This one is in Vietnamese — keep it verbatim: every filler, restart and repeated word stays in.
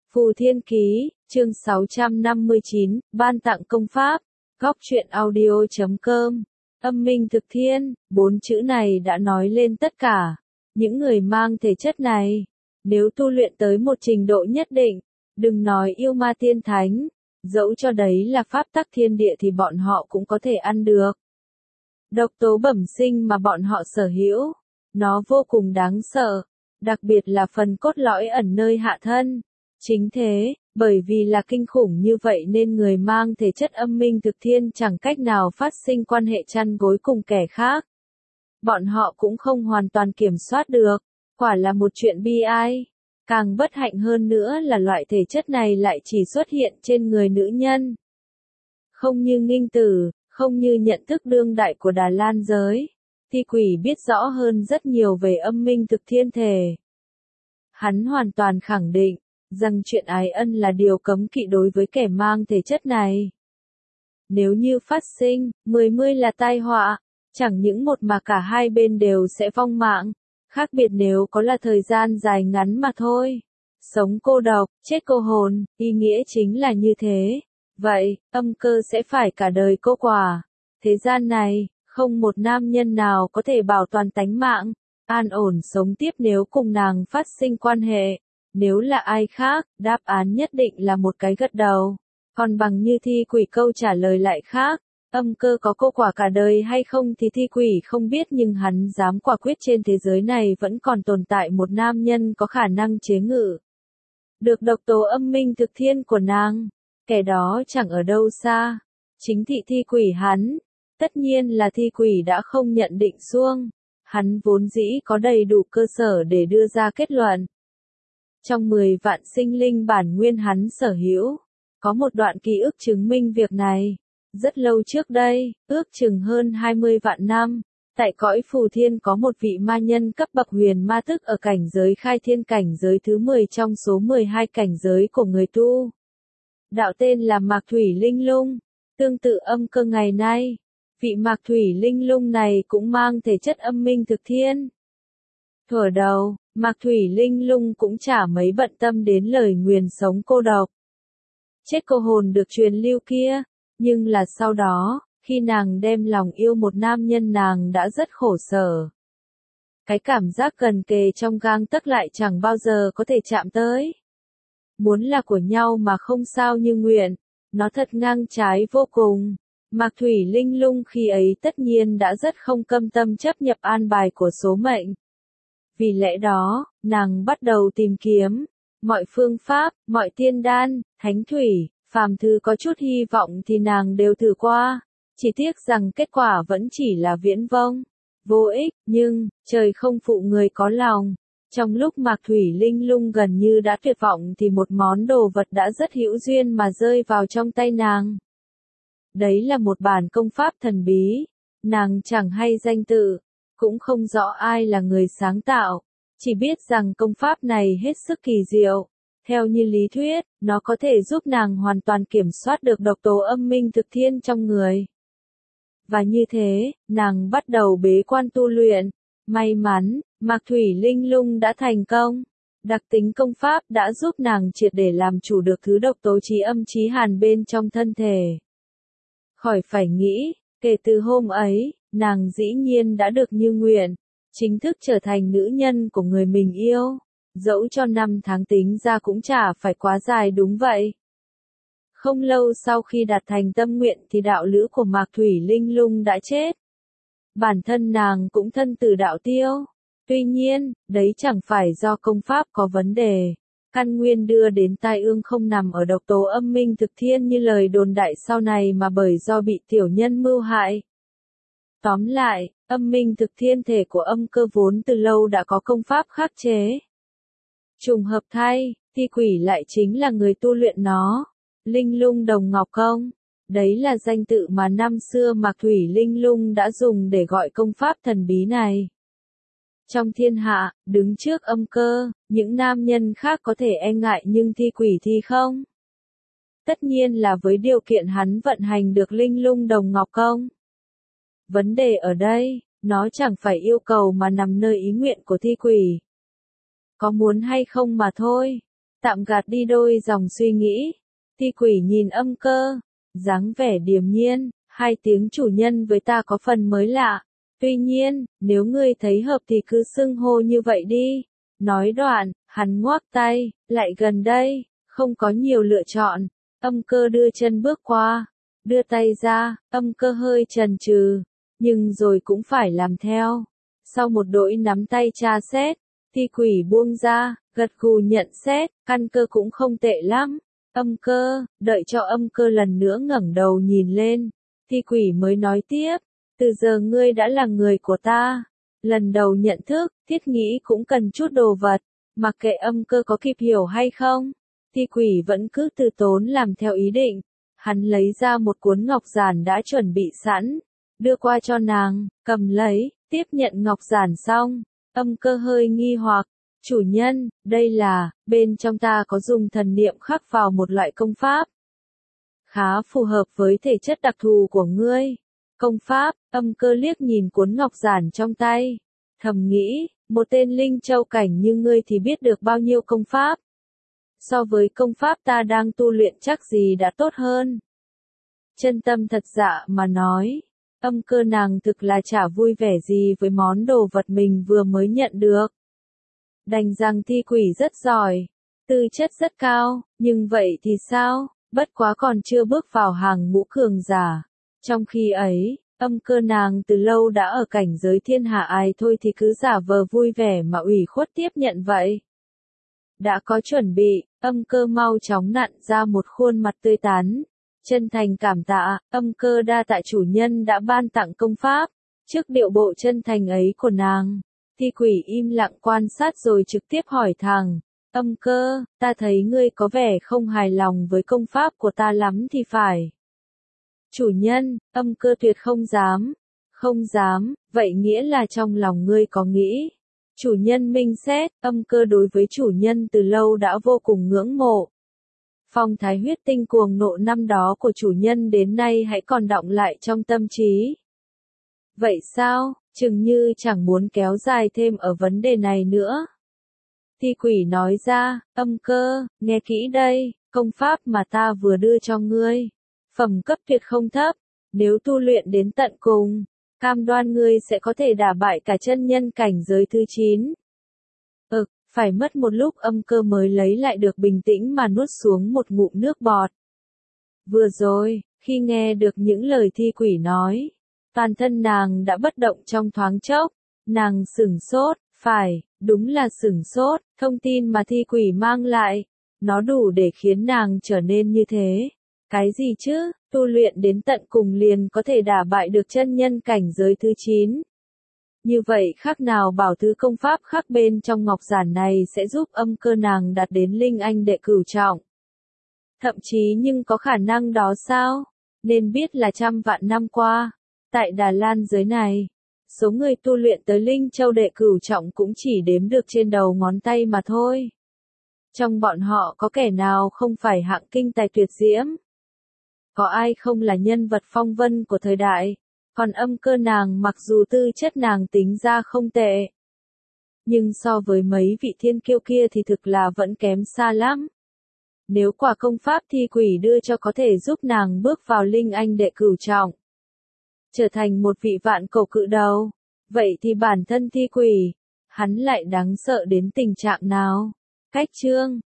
Phù Thiên Ký, chương sáu trăm năm mươi chín, ban tặng công pháp, góc truyện audio chấm com. Âm minh thực thiên, bốn chữ này đã nói lên tất cả. Những người mang thể chất này, nếu tu luyện tới một trình độ nhất định, đừng nói yêu ma tiên thánh, dẫu cho đấy là pháp tắc thiên địa thì bọn họ cũng có thể ăn được. Độc tố bẩm sinh mà bọn họ sở hữu, nó vô cùng đáng sợ, đặc biệt là phần cốt lõi ẩn nơi hạ thân. Chính thế, bởi vì là kinh khủng như vậy nên người mang thể chất âm minh thực thiên chẳng cách nào phát sinh quan hệ chăn gối cùng kẻ khác. Bọn họ cũng không hoàn toàn kiểm soát được, quả là một chuyện bi ai. Càng bất hạnh hơn nữa là loại thể chất này lại chỉ xuất hiện trên người nữ nhân. Không như Nghinh Tử, không như nhận thức đương đại của Đà Lan giới, Thi Quỷ biết rõ hơn rất nhiều về âm minh thực thiên thể. Hắn hoàn toàn khẳng định rằng chuyện ái ân là điều cấm kỵ đối với kẻ mang thể chất này. Nếu như phát sinh, mười mươi là tai họa, chẳng những một mà cả hai bên đều sẽ vong mạng, khác biệt nếu có là thời gian dài ngắn mà thôi. Sống cô độc, chết cô hồn, ý nghĩa chính là như thế. Vậy, âm cơ sẽ phải cả đời cô quả. Thế gian này, không một nam nhân nào có thể bảo toàn tánh mạng, an ổn sống tiếp nếu cùng nàng phát sinh quan hệ. Nếu là ai khác, đáp án nhất định là một cái gật đầu. Còn bằng như Thi Quỷ câu trả lời lại khác, âm cơ có cô quả cả đời hay không thì Thi Quỷ không biết, nhưng hắn dám quả quyết trên thế giới này vẫn còn tồn tại một nam nhân có khả năng chế ngự được độc tố âm minh thực thiên của nàng. Kẻ đó chẳng ở đâu xa, chính thị Thi Quỷ hắn. Tất nhiên là Thi Quỷ đã không nhận định xuông, hắn vốn dĩ có đầy đủ cơ sở để đưa ra kết luận. Trong mười vạn sinh linh bản nguyên hắn sở hữu, có một đoạn ký ức chứng minh việc này. Rất lâu trước đây, ước chừng hơn hai mươi vạn năm, tại cõi Phù Thiên có một vị ma nhân cấp bậc huyền ma thức ở cảnh giới khai thiên cảnh giới thứ mười trong số mười hai cảnh giới của người tu. Đạo tên là Mạc Thủy Linh Lung, tương tự âm cơ ngày nay. Vị Mạc Thủy Linh Lung này cũng mang thể chất âm minh thực thiên. Thuở đầu, Mạc Thủy Linh Lung cũng chả mấy bận tâm đến lời nguyền sống cô độc, chết cô hồn được truyền lưu kia, nhưng là sau đó, khi nàng đem lòng yêu một nam nhân nàng đã rất khổ sở. Cái cảm giác gần kề trong gang tấc lại chẳng bao giờ có thể chạm tới. Muốn là của nhau mà không sao như nguyện, nó thật ngang trái vô cùng. Mạc Thủy Linh Lung khi ấy tất nhiên đã rất không cam tâm chấp nhập an bài của số mệnh. Vì lẽ đó, nàng bắt đầu tìm kiếm mọi phương pháp, mọi tiên đan, thánh thủy, phàm thư có chút hy vọng thì nàng đều thử qua. Chỉ tiếc rằng kết quả vẫn chỉ là viễn vông, vô ích, nhưng, trời không phụ người có lòng. Trong lúc Mạc Thủy Linh Lung gần như đã tuyệt vọng thì một món đồ vật đã rất hữu duyên mà rơi vào trong tay nàng. Đấy là một bản công pháp thần bí, nàng chẳng hay danh tự, cũng không rõ ai là người sáng tạo, chỉ biết rằng công pháp này hết sức kỳ diệu. Theo như lý thuyết, nó có thể giúp nàng hoàn toàn kiểm soát được độc tố âm minh thực thiên trong người. Và như thế, nàng bắt đầu bế quan tu luyện. May mắn, Mạc Thủy Linh Lung đã thành công. Đặc tính công pháp đã giúp nàng triệt để làm chủ được thứ độc tố chí âm chí hàn bên trong thân thể. Khỏi phải nghĩ, kể từ hôm ấy, nàng dĩ nhiên đã được như nguyện, chính thức trở thành nữ nhân của người mình yêu. Dẫu cho năm tháng tính ra cũng chả phải quá dài đúng vậy. Không lâu sau khi đạt thành tâm nguyện thì đạo lữ của Mạc Thủy Linh Lung đã chết. Bản thân nàng cũng thân tử đạo tiêu. Tuy nhiên, đấy chẳng phải do công pháp có vấn đề. Căn nguyên đưa đến tai ương không nằm ở độc tố âm minh thực thiên như lời đồn đại sau này mà bởi do bị tiểu nhân mưu hại. Tóm lại, âm minh thực thiên thể của âm cơ vốn từ lâu đã có công pháp khắc chế. Trùng hợp thay, Thi Quỷ lại chính là người tu luyện nó. Linh Lung Đồng Ngọc Công. Đấy là danh tự mà năm xưa Mạc Thủy Linh Lung đã dùng để gọi công pháp thần bí này. Trong thiên hạ, đứng trước âm cơ, những nam nhân khác có thể e ngại nhưng Thi Quỷ thì không. Tất nhiên là với điều kiện hắn vận hành được Linh Lung Đồng Ngọc Công. Vấn đề ở đây, nó chẳng phải yêu cầu mà nằm nơi ý nguyện của Thi Quỷ. Có muốn hay không mà thôi. Tạm gạt đi đôi dòng suy nghĩ. Thi quỷ nhìn Âm Cơ, dáng vẻ điềm nhiên, hai tiếng chủ nhân với ta có phần mới lạ. Tuy nhiên, nếu ngươi thấy hợp thì cứ xưng hô như vậy đi. Nói đoạn, hắn ngoác tay, lại gần đây, không có nhiều lựa chọn. Âm Cơ đưa chân bước qua, đưa tay ra, Âm Cơ hơi chần chừ, nhưng rồi cũng phải làm theo. Sau một đội nắm tay tra xét, Thi quỷ buông ra, gật gù nhận xét, căn cơ cũng không tệ lắm. Âm Cơ, đợi cho Âm Cơ lần nữa ngẩng đầu nhìn lên, Thi quỷ mới nói tiếp, từ giờ ngươi đã là người của ta. Lần đầu nhận thức, thiết nghĩ cũng cần chút đồ vật, mặc kệ Âm Cơ có kịp hiểu hay không. Thi quỷ vẫn cứ từ tốn làm theo ý định. Hắn lấy ra một cuốn ngọc giản đã chuẩn bị sẵn, đưa qua cho nàng, cầm lấy, tiếp nhận ngọc giản xong. Âm Cơ hơi nghi hoặc, chủ nhân, đây là, bên trong ta có dùng thần niệm khắc vào một loại công pháp. Khá phù hợp với thể chất đặc thù của ngươi. Công pháp, Âm Cơ liếc nhìn cuốn ngọc giản trong tay. Thầm nghĩ, một tên linh châu cảnh như ngươi thì biết được bao nhiêu công pháp. So với công pháp ta đang tu luyện chắc gì đã tốt hơn. Chân tâm thật dạ mà nói, Âm Cơ nàng thực là chả vui vẻ gì với món đồ vật mình vừa mới nhận được. Đành rằng Thi quỷ rất giỏi, tư chất rất cao, nhưng vậy thì sao, bất quá còn chưa bước vào hàng ngũ cường giả. Trong khi ấy, Âm Cơ nàng từ lâu đã ở cảnh giới thiên hạ ai thôi thì cứ giả vờ vui vẻ mà ủy khuất tiếp nhận vậy. Đã có chuẩn bị, Âm Cơ mau chóng nặn ra một khuôn mặt tươi tắn. Chân thành cảm tạ, Âm Cơ đa tạ chủ nhân đã ban tặng công pháp. Trước điệu bộ chân thành ấy của nàng, Thi quỷ im lặng quan sát rồi trực tiếp hỏi thẳng, Âm Cơ, ta thấy ngươi có vẻ không hài lòng với công pháp của ta lắm thì phải. Chủ nhân, Âm Cơ tuyệt không dám. Không dám, vậy nghĩa là trong lòng ngươi có nghĩ. Chủ nhân minh xét, Âm Cơ đối với chủ nhân từ lâu đã vô cùng ngưỡng mộ. Phong thái huyết tinh cuồng nộ năm đó của chủ nhân đến nay hãy còn đọng lại trong tâm trí. Vậy sao, chừng như chẳng muốn kéo dài thêm ở vấn đề này nữa. Thi quỷ nói ra, Âm Cơ, nghe kỹ đây, công pháp mà ta vừa đưa cho ngươi. Phẩm cấp tuyệt không thấp, nếu tu luyện đến tận cùng, cam đoan ngươi sẽ có thể đả bại cả chân nhân cảnh giới thứ chín. Ực, phải mất một lúc Âm Cơ mới lấy lại được bình tĩnh mà nuốt xuống một ngụm nước bọt. Vừa rồi, khi nghe được những lời Thi quỷ nói, toàn thân nàng đã bất động trong thoáng chốc, nàng sửng sốt, phải, đúng là sửng sốt, thông tin mà Thi quỷ mang lại, nó đủ để khiến nàng trở nên như thế. Cái gì chứ, tu luyện đến tận cùng liền có thể đả bại được chân nhân cảnh giới thứ chín. Như vậy khác nào bảo thứ công pháp khác bên trong ngọc giản này sẽ giúp Âm Cơ nàng đạt đến linh anh đệ cửu trọng. Thậm chí nhưng có khả năng đó sao? Nên biết là trăm vạn năm qua, tại Đà Lan giới này, số người tu luyện tới linh châu đệ cửu trọng cũng chỉ đếm được trên đầu ngón tay mà thôi. Trong bọn họ có kẻ nào không phải hạng kinh tài tuyệt diễm? Có ai không là nhân vật phong vân của thời đại? Còn Âm Cơ nàng mặc dù tư chất nàng tính ra không tệ, nhưng so với mấy vị thiên kiêu kia thì thực là vẫn kém xa lắm. Nếu quả công pháp Thi quỷ đưa cho có thể giúp nàng bước vào linh anh đệ cửu trọng, trở thành một vị vạn cổ cự đầu, vậy thì bản thân Thi quỷ, hắn lại đáng sợ đến tình trạng nào? Cách chương